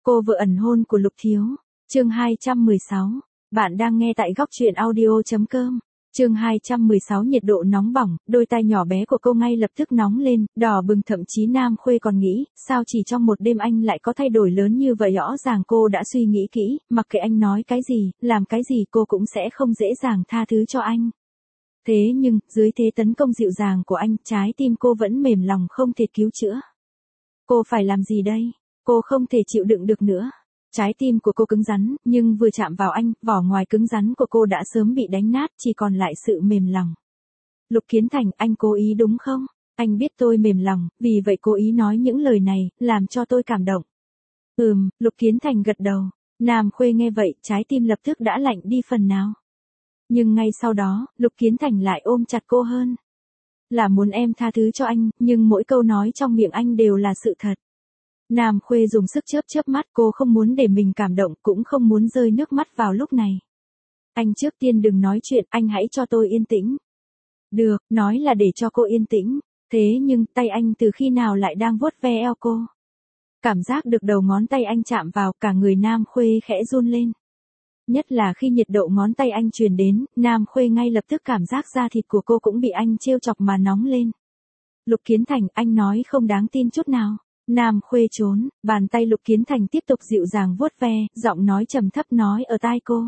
Cô vợ ẩn hôn của Lục Thiếu. Chương 216. Bạn đang nghe tại góc truyện audio.com. Chương 216. Nhiệt độ nóng bỏng, đôi tai nhỏ bé của cô ngay lập tức nóng lên, đỏ bừng, thậm chí Nam Khuê còn nghĩ, sao chỉ trong một đêm anh lại có thay đổi lớn như vậy. Rõ ràng cô đã suy nghĩ kỹ, mặc kệ anh nói cái gì, làm cái gì cô cũng sẽ không dễ dàng tha thứ cho anh. Thế nhưng, dưới thế tấn công dịu dàng của anh, trái tim cô vẫn mềm lòng không thể cứu chữa. Cô phải làm gì đây? Cô không thể chịu đựng được nữa. Trái tim của cô cứng rắn, nhưng vừa chạm vào anh, vỏ ngoài cứng rắn của cô đã sớm bị đánh nát, chỉ còn lại sự mềm lòng. Lục Kiến Thành, anh cố ý đúng không? Anh biết tôi mềm lòng, vì vậy cố ý nói những lời này, làm cho tôi cảm động. Lục Kiến Thành gật đầu. Nam Khuê nghe vậy, trái tim lập tức đã lạnh đi phần nào. Nhưng ngay sau đó, Lục Kiến Thành lại ôm chặt cô hơn. Là muốn em tha thứ cho anh, nhưng mỗi câu nói trong miệng anh đều là sự thật. Nam Khuê dùng sức chớp mắt, cô không muốn để mình cảm động, cũng không muốn rơi nước mắt vào lúc này. Anh trước tiên đừng nói chuyện, anh hãy cho tôi yên tĩnh. Được, nói là để cho cô yên tĩnh. Thế nhưng tay anh từ khi nào lại đang vuốt ve eo cô? Cảm giác được đầu ngón tay anh chạm vào, cả người Nam Khuê khẽ run lên. Nhất là khi nhiệt độ ngón tay anh truyền đến, Nam Khuê ngay lập tức cảm giác da thịt của cô cũng bị anh trêu chọc mà nóng lên. Lục Kiến Thành, anh nói không đáng tin chút nào. Nam Khuê trốn, bàn tay Lục Kiến Thành tiếp tục dịu dàng vuốt ve, giọng nói trầm thấp nói ở tai cô.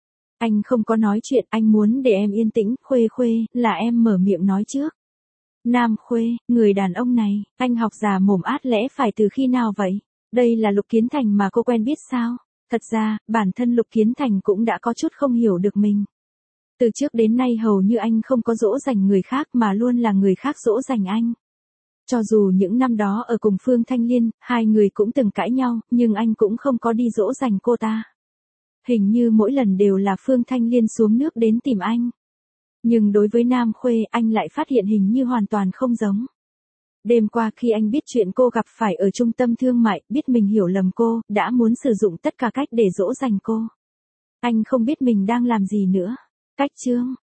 Anh không có nói chuyện, anh muốn để em yên tĩnh, Khuê, là em mở miệng nói trước. Nam Khuê, người đàn ông này, anh học già mồm át lẽ phải từ khi nào vậy? Đây là Lục Kiến Thành mà cô quen biết sao? Thật ra, bản thân Lục Kiến Thành cũng đã có chút không hiểu được mình. Từ trước đến nay hầu như anh không có dỗ dành người khác mà luôn là người khác dỗ dành anh. Cho dù những năm đó ở cùng Phương Thanh Liên, hai người cũng từng cãi nhau, nhưng anh cũng không có đi dỗ dành cô ta. Hình như mỗi lần đều là Phương Thanh Liên xuống nước đến tìm anh. Nhưng đối với Nam Khuê, anh lại phát hiện hình như hoàn toàn không giống. Đêm qua khi anh biết chuyện cô gặp phải ở trung tâm thương mại, biết mình hiểu lầm cô, đã muốn sử dụng tất cả cách để dỗ dành cô. Anh không biết mình đang làm gì nữa. Cách chương,